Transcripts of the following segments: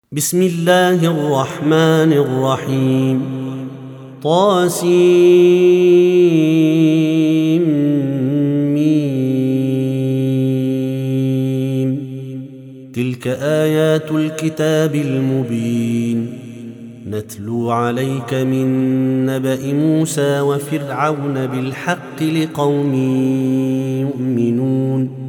بسم الله الرحمن الرحيم طاسيم تلك آيات الكتاب المبين نتلو عليك من نبأ موسى وفرعون بالحق لقوم يؤمنون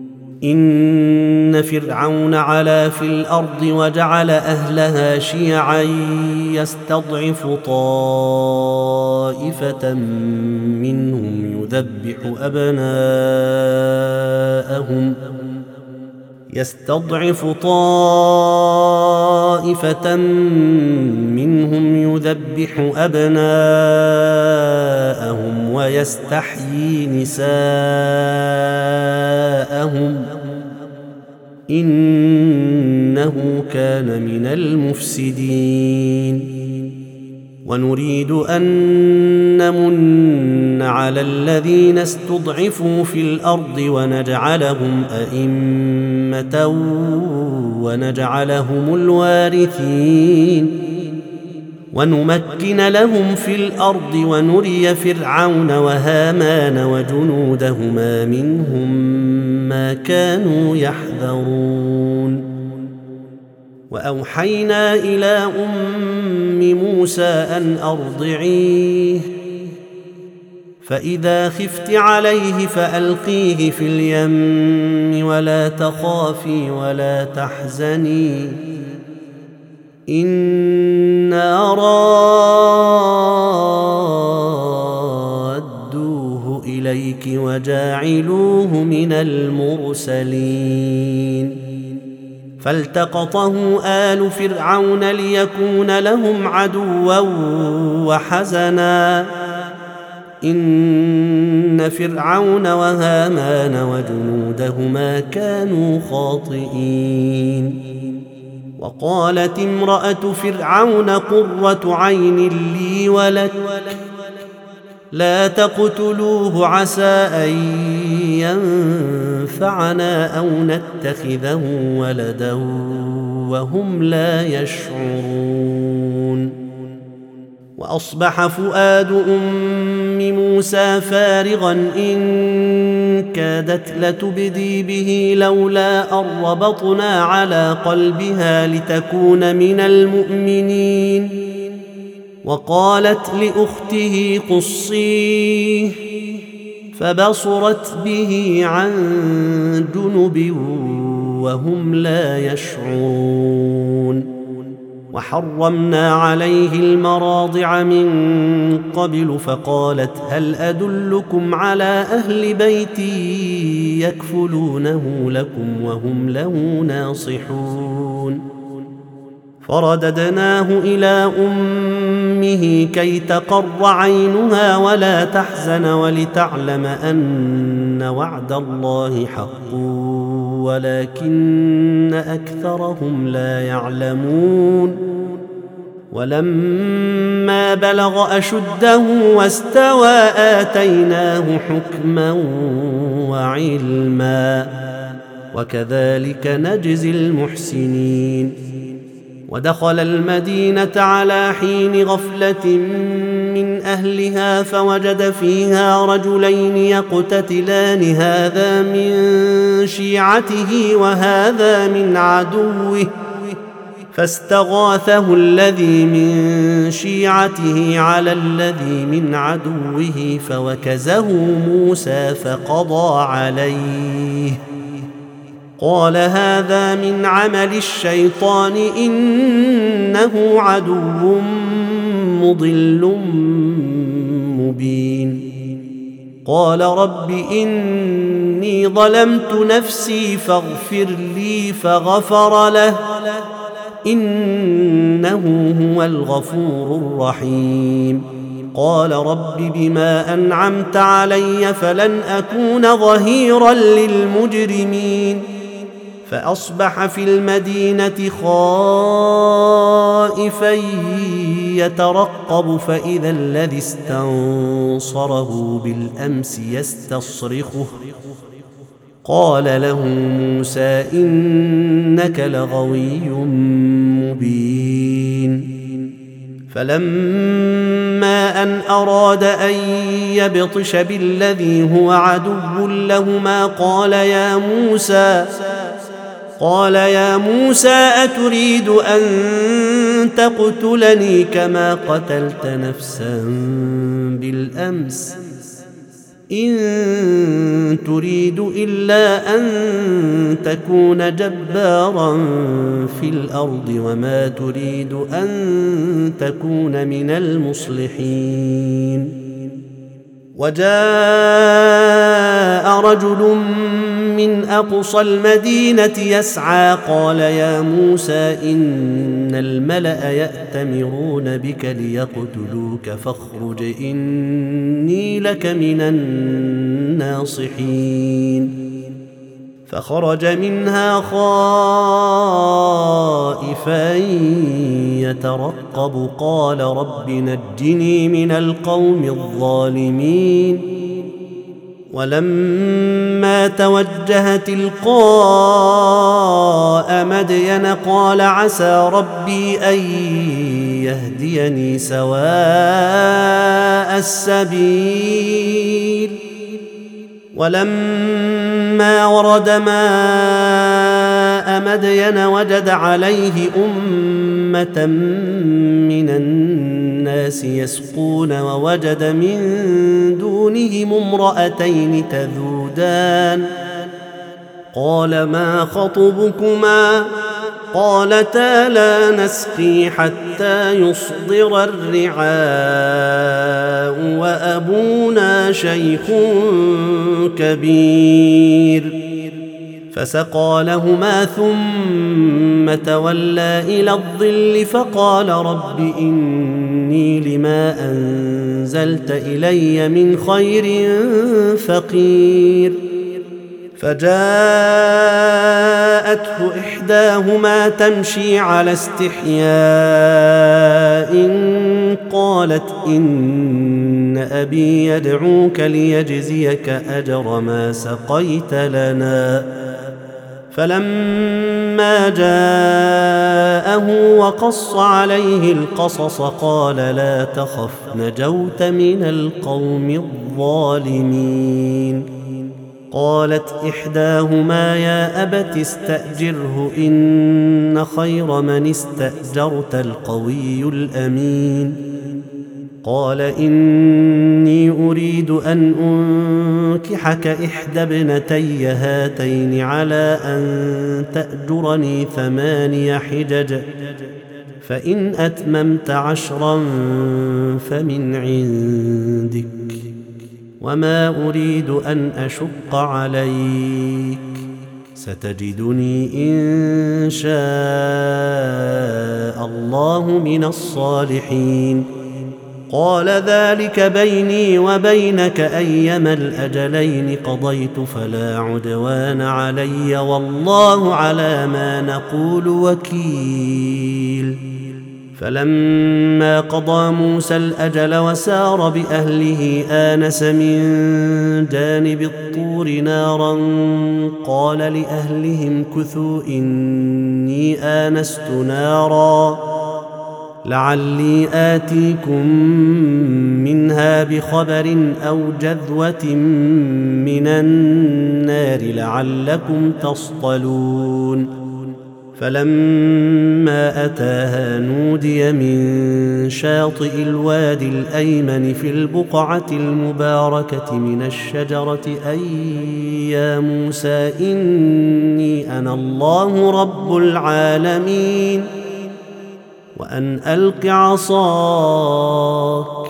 إن فرعون علا في الأرض وجعل أهلها شيعا يستضعف طائفة منهم يذبح أبناءهم ويستحيي نساءهم إنه كان من المفسدين ونريد أن نمن على الذين استضعفوا في الأرض ونجعلهم أئمة ونجعلهم الوارثين ونمكن لهم في الأرض ونري فرعون وهامان وجنودهما منهم ما كانوا يحذرون وأوحينا إلى أم موسى أن أرضعيه فإذا خفت عليه فألقيه في اليم ولا تخافي ولا تحزني إنا رادوه إليك وجاعلوه من المرسلين فالتقطه آل فرعون ليكون لهم عدوا وحزنا إن فرعون وهامان وجنودهما كانوا خاطئين وقالت امرأة فرعون قرة عين لي ولك لا تقتلوه عسى أن ينفعنا أو نتخذه ولدا وهم لا يشعرون وأصبح فؤاد أم موسى فارغا إن كادت لتبدي به لولا أن ربطنا على قلبها لتكون من المؤمنين وقالت لأخته قصيه فبصرت به عن جنب وهم لا يشعرون وحرمنا عليه المراضع من قبل فقالت هل أدلكم على أهل بيتي يكفلونه لكم وهم له ناصحون فرددناه إلى أمه كي تقر عينها ولا تحزن ولتعلم أن وعد الله حق ولكن أكثرهم لا يعلمون ولما بلغ أشده واستوى آتيناه حكما وعلما وكذلك نجزي المحسنين ودخل المدينة على حين غفلة من أهلها فوجد فيها رجلين يقتتلان هذا من شيعته وهذا من عدوه فاستغاثه الذي من شيعته على الذي من عدوه فوكزه موسى فقضى عليه قال هذا من عمل الشيطان إنه عدو مضل مبين قال رب إني ظلمت نفسي فاغفر لي فغفر له إنه هو الغفور الرحيم قال رب بما أنعمت علي فلن أكون ظهيرا للمجرمين فأصبح في المدينة خائفا يترقب فإذا الذي استنصره بالأمس يستصرخه قال له موسى إنك لغوي فلما أن أراد أن يبطش بالذي هو عدو لهما قال يا موسى أتريد أن تقتلني كما قتلت نفسا بالأمس إن تريد إلا أن تكون جبارا في الأرض وما تريد أن تكون من المصلحين. وجاء رجل من أقصى المدينة يسعى قال يا موسى إن الملأ يأتمرون بك ليقتلوك فاخرج إني لك من الناصحين. فخرج منها خائفا يترقب قال رب نجني من القوم الظالمين. ولما توجه تلقاء مدين قال عسى ربي أن يهديني سواء السبيل. ولما ورد ماء مدين وجد عليه أمة من الناس يسقون ووجد من دونهم امرأتين تذودان قال ما خطبكما قالتا لا نسقي حتى يصدر الرعاء وأبونا شيخ كبير. فسقى لهما ثم تولى إلى الظل فقال رب إني لما أنزلت إلي من خير فقير. فجاءته إحداهما تمشي على استحياء قالت إن أبي يدعوك ليجزيك أجر ما سقيت لنا. فلما جاءه وقص عليه القصص قال لا تخف نجوت من القوم الظالمين. قالت إحداهما يا أبت استأجره إن خير من استأجرت القوي الأمين. قال إني أريد أن أنكحك إحدى ابنتي هاتين على أن تأجرني 8 حجج فإن أتممت 10 فمن عندك وما أريد أن أشق عليك ستجدني إن شاء الله من الصالحين. قال ذلك بيني وبينك أيما الأجلين قضيت فلا عدوان علي والله على ما نقول وكيل. فلما قضى موسى الأجل وسار بأهله آنس من جانب الطور نارا قال لأهلهم كثوا إني آنست نارا لعلي آتيكم منها بخبر أو جذوة من النار لعلكم تصطلون. فلما أتاها نودي من شاطئ الوادي الأيمن في البقعة المباركة من الشجرة أي يا موسى إني أنا الله رب العالمين وأن ألق عصاك.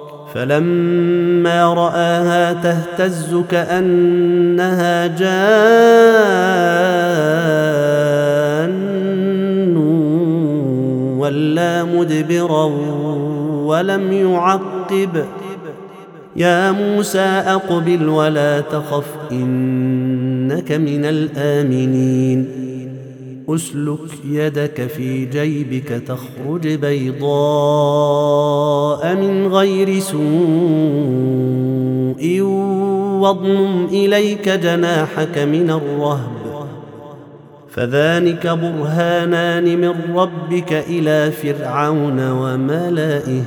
فلما رآها تهتز كأنها جان ولا مدبرا ولم يعقب. يا موسى أقبل ولا تخف إنك من الآمنين. أسلك يدك في جيبك تخرج بيضاء من غير سوء واضمم إليك جناحك من الرهب فذلك برهانان من ربك إلى فرعون وملئه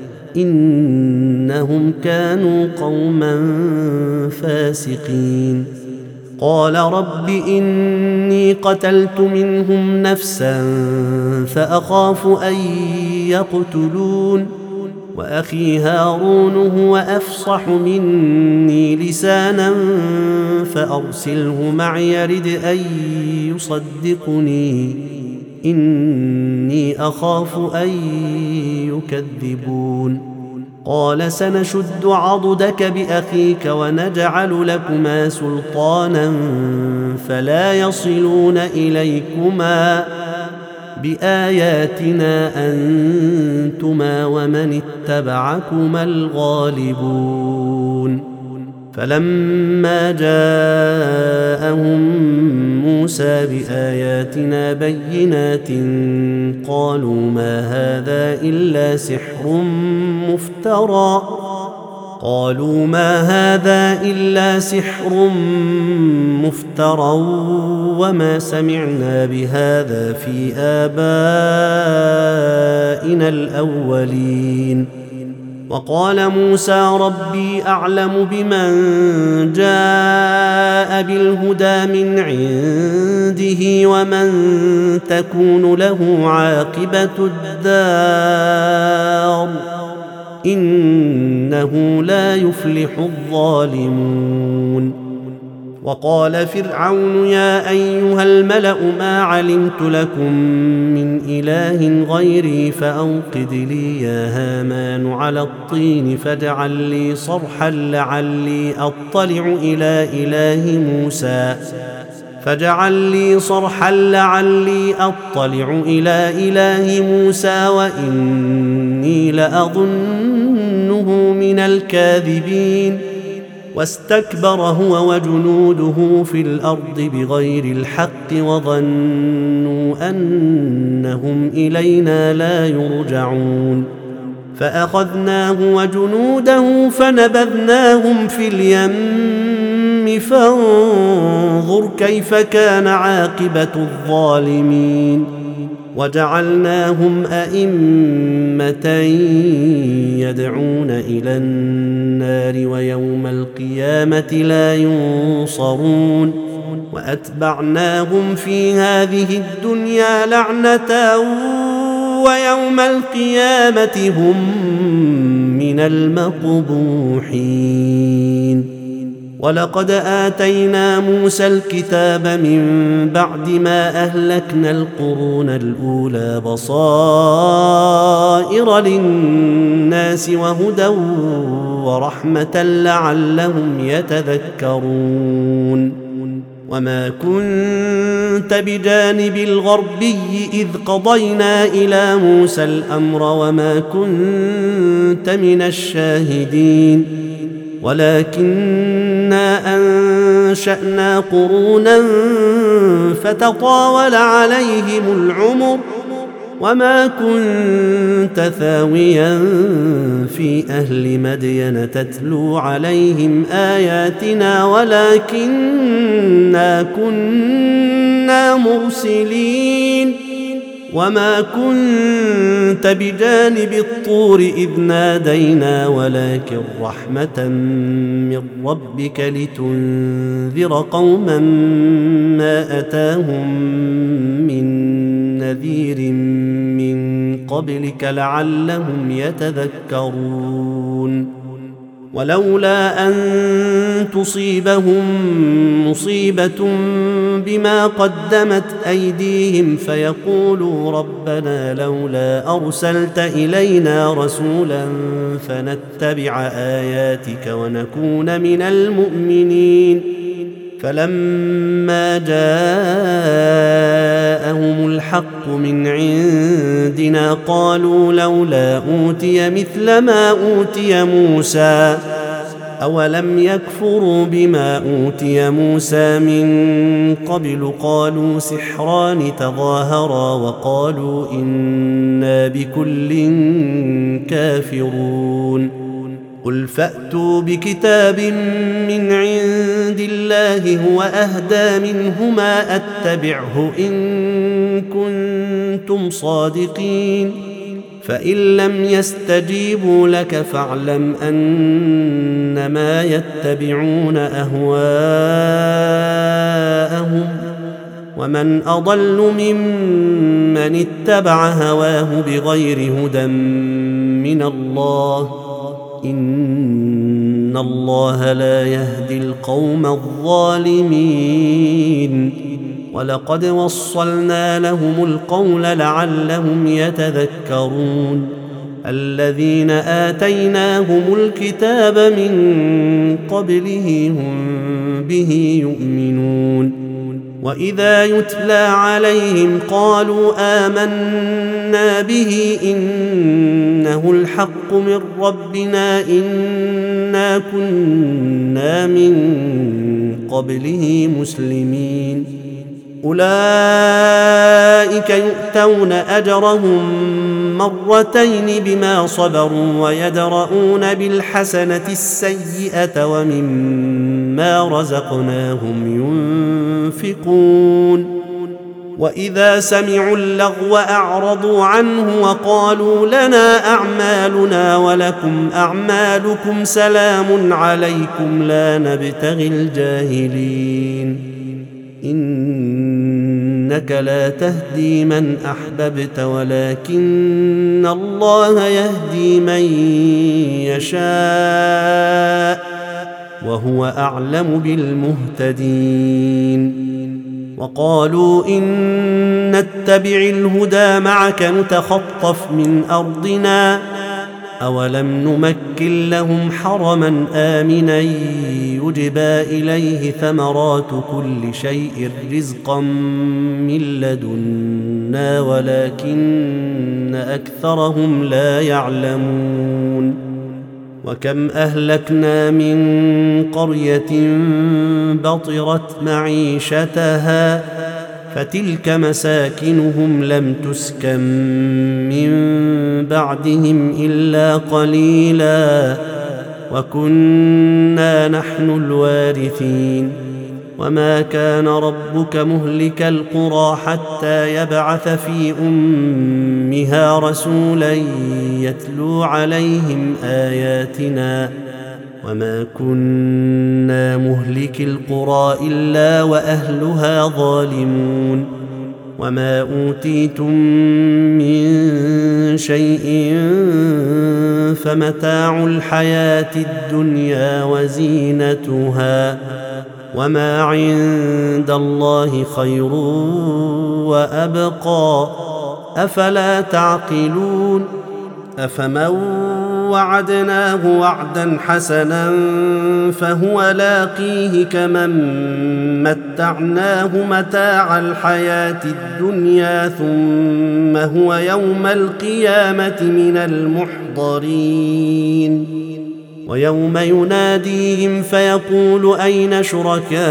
إنهم كانوا قوما فاسقين. قال رب إني قتلت منهم نفسا فأخاف أن يقتلون وأخي هارون هو أفصح مني لسانا فأرسله معي يرد أن يصدقني إني أخاف أن يكذبون. قال سنشد عضدك بأخيك ونجعل لكما سلطانا فلا يصلون إليكما بآياتنا أنتما ومن اتبعكما الغالبون. فلما جاءهم موسى بآياتنا بينات قالوا ما هذا إلا سحر مفترى وما سمعنا بهذا في آبائنا الأولين. وقال موسى ربي أعلم بمن جاء بالهدى من عنده ومن تكون له عاقبة الدار إنه لا يفلح الظالمون. وقال فرعون يا أيها الملأ ما علمت لكم من إله غيري فأوقد لي يا هامان على الطين فاجعل لي صرحا لعلي أطلع إلى إله موسى وإني لأظنه من الكاذبين. واستكبر هو وجنوده في الأرض بغير الحق وظنوا أنهم إلينا لا يرجعون. فأخذناه وجنوده فنبذناهم في اليم فانظر كيف كان عاقبة الظالمين. وجعلناهم أئمة يدعون إلى النار ويوم القيامة لا ينصرون. وأتبعناهم في هذه الدنيا لعنة ويوم القيامة هم من المقبوحين. ولقد آتينا موسى الكتاب من بعد ما أهلكنا القرون الأولى بصائر للناس وهدى ورحمة لعلهم يتذكرون. وما كنت بجانب الغربي إذ قضينا إلى موسى الأمر وما كنت من الشاهدين ولكننا أنشأنا قرونا فتطاول عليهم العمر وما كنت ثاويا في أهل مدين تتلو عليهم آياتنا ولكننا كنا مرسلين. وما كنت بجانب الطور إذ نادينا ولكن رحمة من ربك لتنذر قوما ما أتاهم من نذير من قبلك لعلهم يتذكرون. ولولا أن تصيبهم مصيبة بما قدمت أيديهم فيقولوا ربنا لولا أرسلت إلينا رسولا فنتبع آياتك ونكون من المؤمنين. فلما جاءهم الحق من عندنا قالوا لولا أوتي مثل ما أوتي موسى أولم يكفروا بما أوتي موسى من قبل قالوا سحران تظاهرا وقالوا إنا بكل كافرون. قل فأتوا بكتاب من عند الله هو أهدى منهما أتبعه إن كنتم صادقين فإن لم يستجيبوا لك فاعلم أنما يتبعون أهواءهم ومن أضل ممن اتبع هواه بغير هدى من الله إن الله لا يهدي القوم الظالمين ولقد وصلنا لهم القول لعلهم يتذكرون الذين آتيناهم الكتاب من قبله هم به يؤمنون وإذا يتلى عليهم قالوا آمنا به إنه الحق من ربنا إنا كنا من قبله مسلمين أولئك يؤتون أجرهم مرتين بما صبروا ويدرؤون بالحسنة السيئة ومما رزقناهم ينفقون وإذا سمعوا اللغو أعرضوا عنه وقالوا لنا أعمالنا ولكم أعمالكم سلام عليكم لا نبتغي الجاهلين إنك لا تهدي من أحببت ولكن الله يهدي من يشاء وهو أعلم بالمهتدين وقالوا إن نتبع الهدى معك نتخطف من أرضنا أولم نمكن لهم حرما آمنا يجبى إليه ثمرات كل شيء رزقا من لدنا ولكن أكثرهم لا يعلمون وكم أهلكنا من قرية بطرت معيشتها فتلك مساكنهم لم تسكن من بعدهم إلا قليلا وكنا نحن الوارثين وما كان ربك مهلك القرى حتى يبعث في أمها رسولا يتلو عليهم آياتنا وما كنا مهلك القرى إلا وأهلها ظالمون وما أوتيتم من شيء فمتاع الحياة الدنيا وزينتها وما عند الله خير وأبقى أفلا تعقلون أفمن وعدناه وعدا حسنا فهو لاقيه كمن متعناه متاع الحياة الدنيا ثم هو يوم القيامة من المحضرين ويوم يناديهم فيقول أين شركائي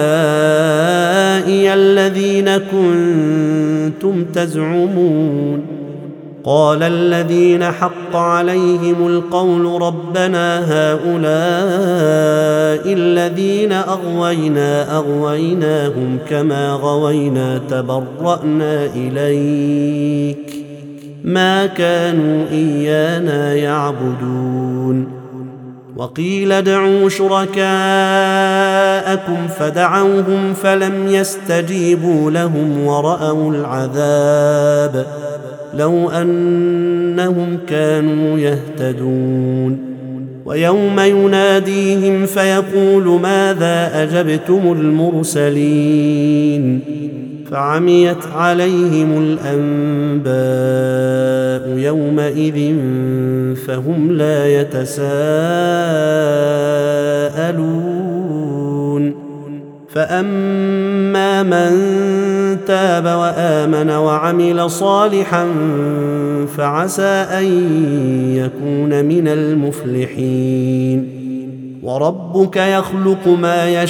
الذين كنتم تزعمون قال الذين حق عليهم القول ربنا هؤلاء الذين أغويناهم كما غوينا تبرأنا إليك ما كانوا إيانا يعبدون وقيل ادعوا شركاءكم فدعوهم فلم يستجيبوا لهم ورأوا العذاب لو أنهم كانوا يهتدون ويوم يناديهم فيقول ماذا أجبتم المرسلين فعميت عليهم الأنباء يومئذ فهم لا يتساءلون فأما من تاب وآمن وعمل صالحا فعسى أن يكون من المفلحين وربك يخلق ما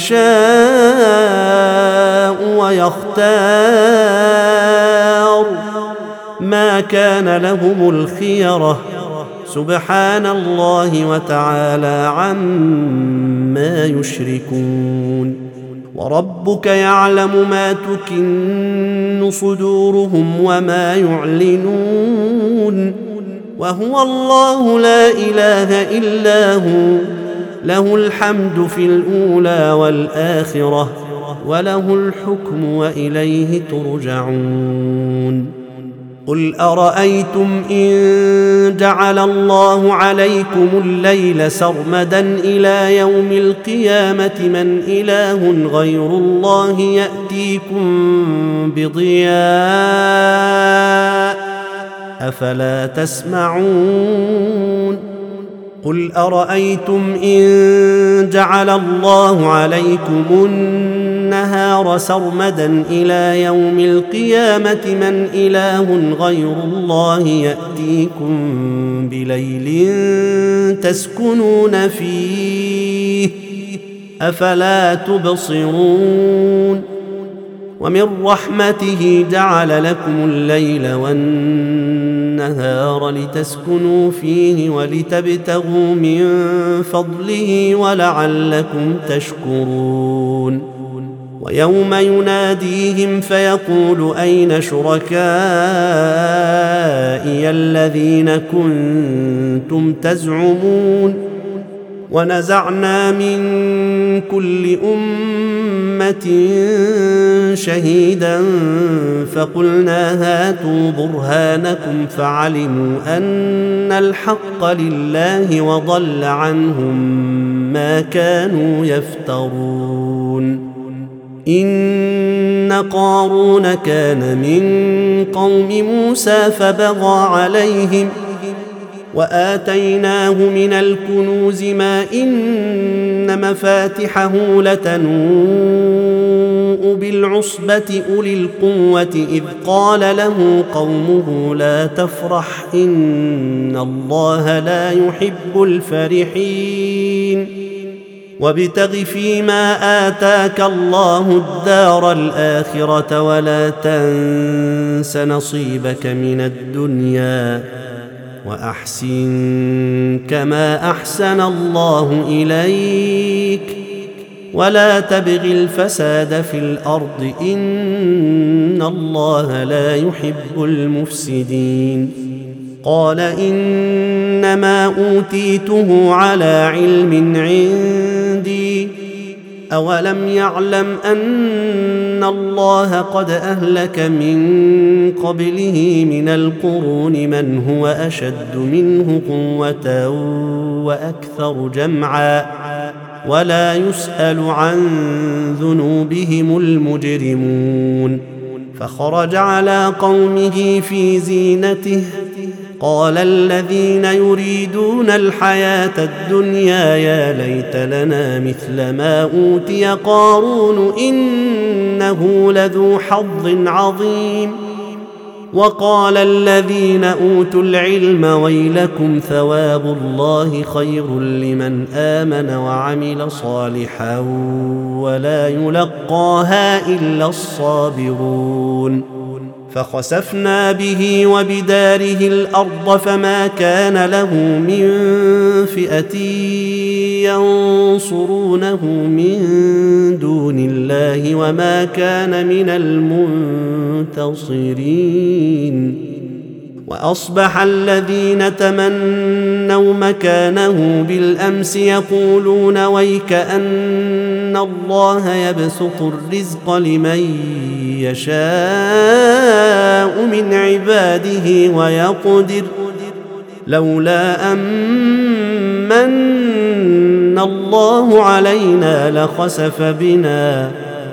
يشاء ويختار ما كان لهم الخيرة سبحان الله وتعالى عما يشركون. وربك يعلم ما تكن صدورهم وما يعلنون، وهو الله لا إله إلا هو، له الحمد في الأولى والآخرة، وله الحكم وإليه ترجعون. قل أرأيتم إن جعل الله عليكم الليل سرمدا إلى يوم القيامة من إله غير الله يأتيكم بضياء أفلا تسمعون. قل أرأيتم إن جعل الله عليكم النهار سرمدا إلى يوم القيامة من إله غير الله يأتيكم بليل تسكنون فيه أفلا تبصرون. ومن رحمته جعل لكم الليل والنهار لتسكنوا فيه ولتبتغوا من فضله ولعلكم تشكرون. ويوم يناديهم فيقول أين شركائي الذين كنتم تزعمون. ونزعنا من كل أمة شهيدا فقلنا هاتوا برهانكم فعلموا أن الحق لله وضل عنهم ما كانوا يفترون. إن قارون كان من قوم موسى فبغى عليهم وآتيناه من الكنوز ما إن مفاتحه لتنوء بالعصبة أولي القوة إذ قال له قومه لا تفرح إن الله لا يحب الفرحين وابتغ فيما آتاك الله الدار الآخرة ولا تنس نصيبك من الدنيا وأحسن كما أحسن الله إليك ولا تبغ الفساد في الأرض إن الله لا يحب المفسدين. قال إنما أوتيته على علم عندي أولم يعلم أن الله قد أهلك من قبله من القرون من هو أشد منه قوة وأكثر جمعا ولا يسأل عن ذنوبهم المجرمون. فخرج على قومه في زينته قال الذين يريدون الحياة الدنيا يا ليت لنا مثل ما أوتي قارون إنه لذو حظ عظيم. وقال الذين أوتوا العلم ويلكم ثواب الله خير لمن آمن وعمل صالحا ولا يلقاها إلا الصابرون. فخسفنا به وبداره الأرض فما كان له من فئة ينصرونه من دون الله وما كان من المنتصرين. وأصبح الذين تمنوا مكانه بالأمس يقولون ويك أن الله يبسط الرزق لمن يشاء من عباده ويقدر لولا أمن الله علينا لخسف بنا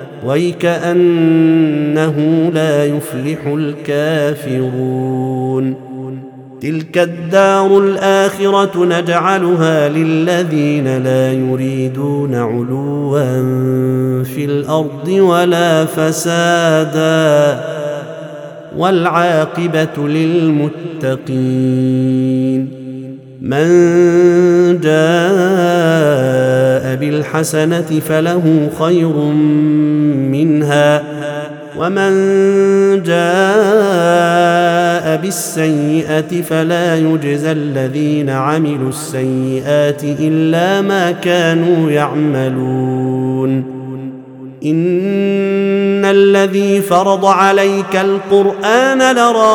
ويكأنه لا يفلح الكافرون. تلك الدار الآخرة نجعلها للذين لا يريدون علوا في الأرض ولا فسادا والعاقبة للمتقين. من جاء بالحسنة فله خير منها ومن جاء بالسيئة فلا يجزى الذين عملوا السيئات إلا ما كانوا يعملون إن الذي فرض عليك القرآن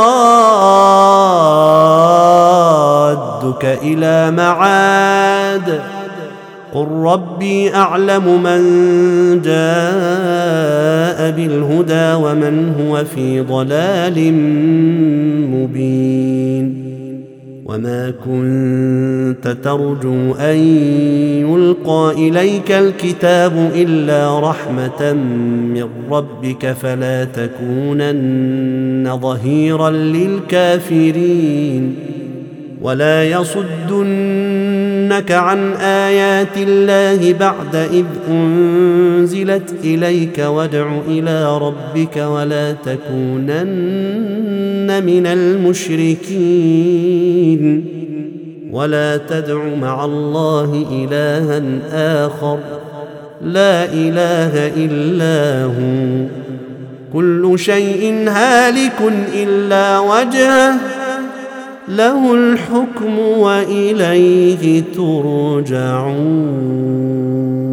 لرادك إلى معاد قل ربي أعلم من جاء بالهدى ومن هو في ضلال مبين وما كنت ترجو أن يلقى إليك الكتاب إلا رحمة من ربك فلا تكونن ظهيرا للكافرين ولا يصدنك عن آيات الله بعد إذ أنزلت إليك وادع إلى ربك ولا تكونن من المشركين ولا تدع مع الله إلها آخر لا إله إلا هو كل شيء هالك إلا وجهه له الحكم وإليه ترجعون